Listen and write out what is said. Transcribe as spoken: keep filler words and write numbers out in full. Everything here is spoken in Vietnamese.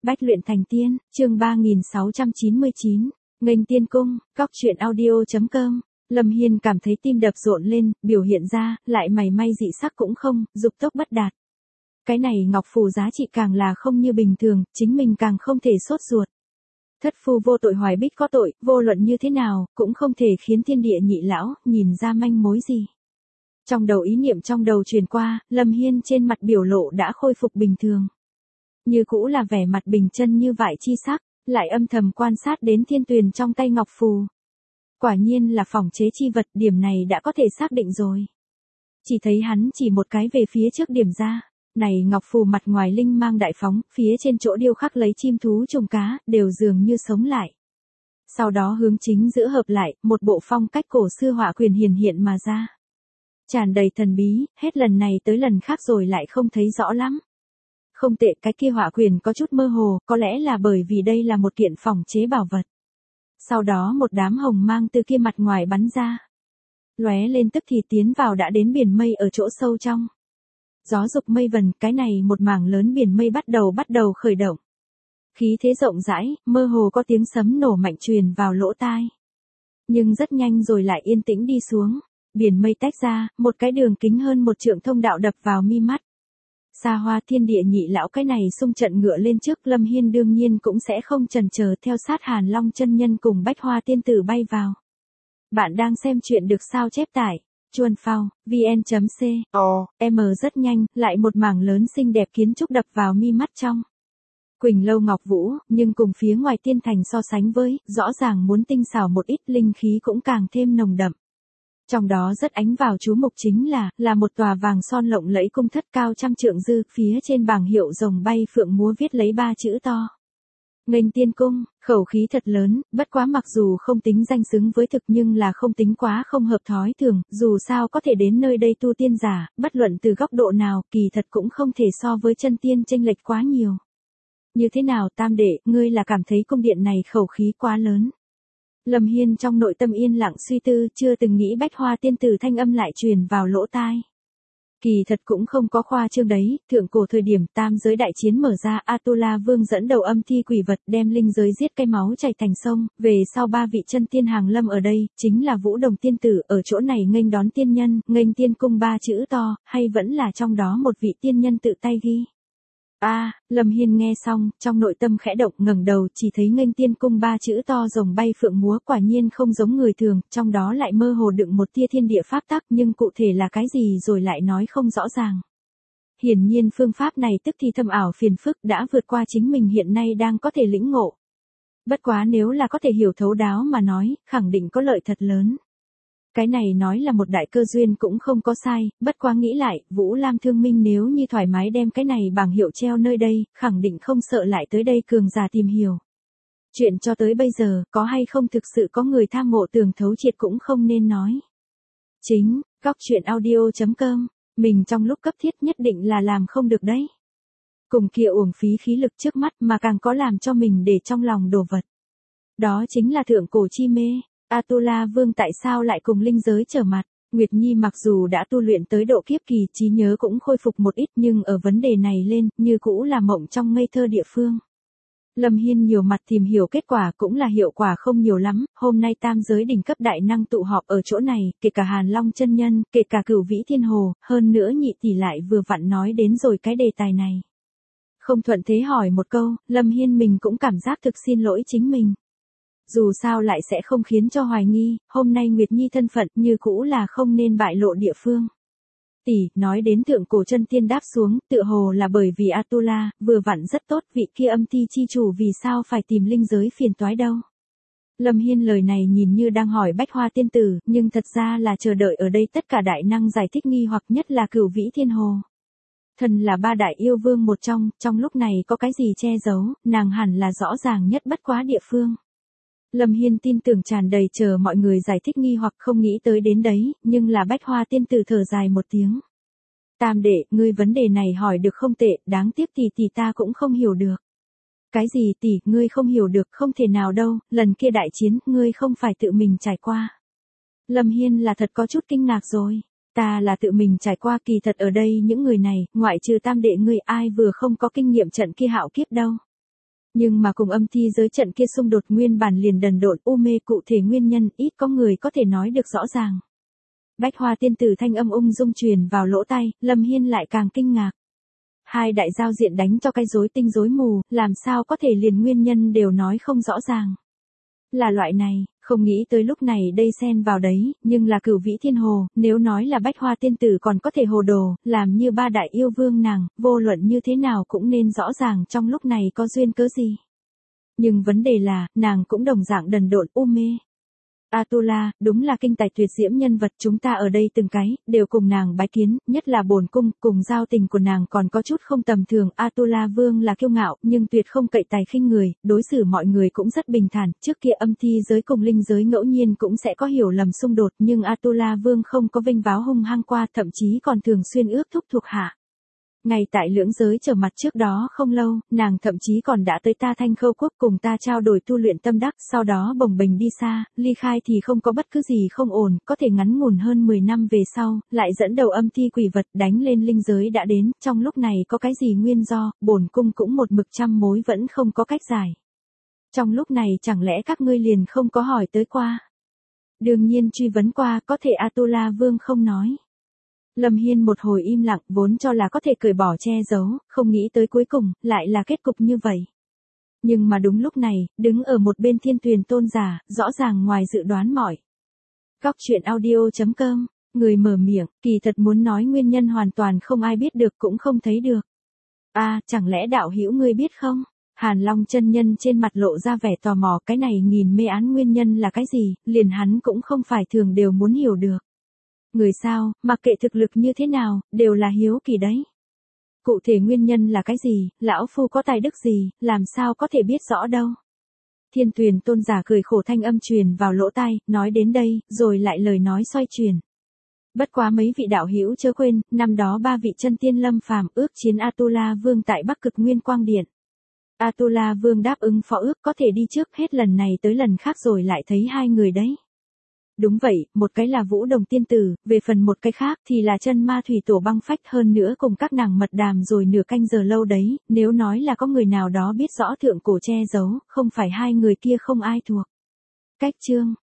Bách luyện thành tiên, chương ba nghìn sáu trăm chín mươi chín, nghênh tiên cung, cóc truyện audio chấm com. Lâm Hiên cảm thấy tim đập rộn lên, biểu hiện ra, lại mày may dị sắc cũng không, dục tốc bất đạt. Cái này ngọc phù giá trị càng là không như bình thường, chính mình càng không thể sốt ruột. Thất phu vô tội hoài bích có tội, vô luận như thế nào, cũng không thể khiến thiên địa nhị lão, nhìn ra manh mối gì. Trong đầu ý niệm trong đầu truyền qua, Lâm Hiên trên mặt biểu lộ đã khôi phục bình thường. Như cũ là vẻ mặt bình chân như vại chi sắc, lại âm thầm quan sát đến thiên tuyền trong tay ngọc phù. Quả nhiên là phỏng chế chi vật, điểm này đã có thể xác định rồi. Chỉ thấy hắn chỉ một cái về phía trước điểm ra, này ngọc phù mặt ngoài linh mang đại phóng, phía trên chỗ điêu khắc lấy chim thú trùng cá, đều dường như sống lại. Sau đó hướng chính giữa hợp lại, một bộ phong cách cổ xưa họa quyền hiển hiện mà ra. Tràn đầy thần bí, hết lần này tới lần khác rồi lại không thấy rõ lắm. Không tệ, cái kia họa quyền có chút mơ hồ, có lẽ là bởi vì đây là một kiện phỏng chế bảo vật. Sau đó một đám hồng mang từ kia mặt ngoài bắn ra. Lóe lên tức thì tiến vào đã đến biển mây ở chỗ sâu trong. Gió dục mây vần, cái này một mảng lớn biển mây bắt đầu bắt đầu khởi động. Khí thế rộng rãi, mơ hồ có tiếng sấm nổ mạnh truyền vào lỗ tai. Nhưng rất nhanh rồi lại yên tĩnh đi xuống. Biển mây tách ra, một cái đường kính hơn một trượng thông đạo đập vào mi mắt. Xa hoa thiên địa nhị lão cái này xung trận ngựa lên trước, Lâm Hiên đương nhiên cũng sẽ không chần chờ theo sát Hàn Long chân nhân cùng Bách Hoa tiên tử bay vào. Bạn đang xem chuyện được sao chép tải, chuan phao, vn.co, m rất nhanh, lại một mảng lớn xinh đẹp kiến trúc đập vào mi mắt trong. Quỳnh lâu ngọc vũ, nhưng cùng phía ngoài tiên thành so sánh với, rõ ràng muốn tinh xảo một ít, linh khí cũng càng thêm nồng đậm. Trong đó rất ánh vào chú mục chính là, là một tòa vàng son lộng lẫy cung thất cao trăm trượng dư, phía trên bảng hiệu rồng bay phượng múa viết lấy ba chữ to. Nghênh tiên cung, khẩu khí thật lớn, bất quá mặc dù không tính danh xứng với thực nhưng là không tính quá không hợp thói thường, dù sao có thể đến nơi đây tu tiên giả, bất luận từ góc độ nào, kỳ thật cũng không thể so với chân tiên chênh lệch quá nhiều. Như thế nào tam đệ, ngươi là cảm thấy cung điện này khẩu khí quá lớn. Lâm Hiên trong nội tâm yên lặng suy tư, chưa từng nghĩ Bách Hoa tiên tử thanh âm lại truyền vào lỗ tai. Kỳ thật cũng không có khoa trương đấy, thượng cổ thời điểm tam giới đại chiến mở ra, Atula Vương dẫn đầu âm thi quỷ vật đem linh giới giết cái máu chảy thành sông, về sau ba vị chân tiên hàng lâm ở đây, chính là Vũ Đồng tiên tử, ở chỗ này nghênh đón tiên nhân, nghênh tiên cung ba chữ to, hay vẫn là trong đó một vị tiên nhân tự tay ghi. A, à, Lâm Hiên nghe xong, trong nội tâm khẽ động, ngẩng đầu chỉ thấy nghênh tiên cung ba chữ to rồng bay phượng múa, quả nhiên không giống người thường, trong đó lại mơ hồ đựng một tia thiên địa pháp tắc, nhưng cụ thể là cái gì rồi lại nói không rõ ràng. Hiển nhiên phương pháp này tức thì thâm ảo phiền phức đã vượt qua chính mình hiện nay đang có thể lĩnh ngộ. Bất quá nếu là có thể hiểu thấu đáo mà nói, khẳng định có lợi thật lớn. Cái này nói là một đại cơ duyên cũng không có sai, bất quá nghĩ lại, Vũ Lam Thương Minh nếu như thoải mái đem cái này bảng hiệu treo nơi đây, khẳng định không sợ lại tới đây cường giả tìm hiểu. Chuyện cho tới bây giờ, có hay không thực sự có người tham ngộ tường thấu triệt cũng không nên nói. Chính, góc truyện audio chấm com, mình trong lúc cấp thiết nhất định là làm không được đấy. Cùng kia uổng phí khí lực trước mắt mà càng có làm cho mình để trong lòng đồ vật. Đó chính là thượng cổ chi mê. Atula Vương tại sao lại cùng linh giới trở mặt? Nguyệt Nhi mặc dù đã tu luyện tới độ kiếp kỳ, trí nhớ cũng khôi phục một ít nhưng ở vấn đề này lên, như cũ là mộng trong ngây thơ địa phương. Lâm Hiên nhiều mặt tìm hiểu kết quả cũng là hiệu quả không nhiều lắm, hôm nay tam giới đỉnh cấp đại năng tụ họp ở chỗ này, kể cả Hàn Long chân nhân, kể cả Cửu Vĩ Thiên Hồ, hơn nữa nhị tỷ lại vừa vặn nói đến rồi cái đề tài này. Không thuận thế hỏi một câu, Lâm Hiên mình cũng cảm giác thực xin lỗi chính mình. Dù sao lại sẽ không khiến cho hoài nghi, hôm nay Nguyệt Nhi thân phận như cũ là không nên bại lộ địa phương. Tỷ, nói đến thượng cổ chân tiên đáp xuống, tựa hồ là bởi vì Atula, vừa vặn rất tốt, vị kia âm thi chi chủ vì sao phải tìm linh giới phiền toái đâu. Lâm Hiên lời này nhìn như đang hỏi Bách Hoa tiên tử, nhưng thật ra là chờ đợi ở đây tất cả đại năng giải thích nghi hoặc nhất là Cửu Vĩ Thiên Hồ. Thần là ba đại yêu vương một trong, trong lúc này có cái gì che giấu, nàng hẳn là rõ ràng nhất bất quá địa phương. Lâm Hiên tin tưởng tràn đầy chờ mọi người giải thích nghi hoặc không nghĩ tới đến đấy, nhưng là Bách Hoa tiên tử thở dài một tiếng. Tam đệ, ngươi vấn đề này hỏi được không tệ, đáng tiếc tỷ tỷ ta cũng không hiểu được. Cái gì tỷ, ngươi không hiểu được, không thể nào đâu, lần kia đại chiến, ngươi không phải tự mình trải qua. Lâm Hiên là thật có chút kinh ngạc rồi, ta là tự mình trải qua, kỳ thật ở đây những người này, ngoại trừ tam đệ ngươi ai vừa không có kinh nghiệm trận kia hạo kiếp đâu. Nhưng mà cùng âm thi giới trận kia xung đột nguyên bản liền đần độn u mê, cụ thể nguyên nhân ít có người có thể nói được rõ ràng. Bách Hoa tiên tử thanh âm ung dung truyền vào lỗ tai, Lâm Hiên lại càng kinh ngạc. Hai đại giao diện đánh cho cái rối tinh rối mù, làm sao có thể liền nguyên nhân đều nói không rõ ràng. Là loại này, không nghĩ tới lúc này đây xen vào đấy, nhưng là Cửu Vĩ Thiên Hồ, nếu nói là Bách Hoa tiên tử còn có thể hồ đồ, làm như ba đại yêu vương nàng, vô luận như thế nào cũng nên rõ ràng trong lúc này có duyên cớ gì. Nhưng vấn đề là, nàng cũng đồng dạng đần độn u mê. Atula, đúng là kinh tài tuyệt diễm nhân vật, chúng ta ở đây từng cái, đều cùng nàng bái kiến, nhất là bổn cung, cùng giao tình của nàng còn có chút không tầm thường. Atula vương là kiêu ngạo, nhưng tuyệt không cậy tài khinh người, đối xử mọi người cũng rất bình thản, trước kia âm thi giới cùng linh giới ngẫu nhiên cũng sẽ có hiểu lầm xung đột, nhưng Atula vương không có vênh váo hung hăng qua, thậm chí còn thường xuyên ước thúc thuộc hạ. Ngay tại lưỡng giới trở mặt trước đó không lâu, nàng thậm chí còn đã tới ta Thanh Khâu quốc cùng ta trao đổi tu luyện tâm đắc, sau đó bồng bềnh đi xa, ly khai thì không có bất cứ gì không ổn, có thể ngắn ngủn hơn mười năm về sau, lại dẫn đầu âm thi quỷ vật đánh lên linh giới đã đến, trong lúc này có cái gì nguyên do, bổn cung cũng một mực trăm mối vẫn không có cách giải. Trong lúc này chẳng lẽ các ngươi liền không có hỏi tới qua? Đương nhiên truy vấn qua, có thể Atula vương không nói. Lâm Hiên một hồi im lặng, vốn cho là có thể cởi bỏ che giấu, không nghĩ tới cuối cùng, lại là kết cục như vậy. Nhưng mà đúng lúc này, đứng ở một bên Thiên Tuyền tôn giả, rõ ràng ngoài dự đoán mọi. Góc truyện audio chấm com, người mở miệng, kỳ thật muốn nói nguyên nhân hoàn toàn không ai biết được cũng không thấy được. À, chẳng lẽ đạo hữu ngươi biết không? Hàn Long chân nhân trên mặt lộ ra vẻ tò mò, cái này nghìn mê án nguyên nhân là cái gì, liền hắn cũng không phải thường đều muốn hiểu được. Người sao, mặc kệ thực lực như thế nào, đều là hiếu kỳ đấy. Cụ thể nguyên nhân là cái gì, lão phu có tài đức gì, làm sao có thể biết rõ đâu. Thiên Tuyền tôn giả cười khổ thanh âm truyền vào lỗ tai, nói đến đây, rồi lại lời nói xoay chuyển. Bất quá mấy vị đạo hữu chớ quên, năm đó ba vị chân tiên lâm phàm ước chiến Atula vương tại Bắc Cực Nguyên Quang Điện. Atula vương đáp ứng phó ước có thể đi trước, hết lần này tới lần khác rồi lại thấy hai người đấy. Đúng vậy, một cái là Vũ Đồng tiên tử, về phần một cái khác thì là chân ma thủy tổ Băng Phách, hơn nữa cùng các nàng mật đàm rồi nửa canh giờ lâu đấy, nếu nói là có người nào đó biết rõ thượng cổ che giấu, không phải hai người kia không ai thuộc. Cách chương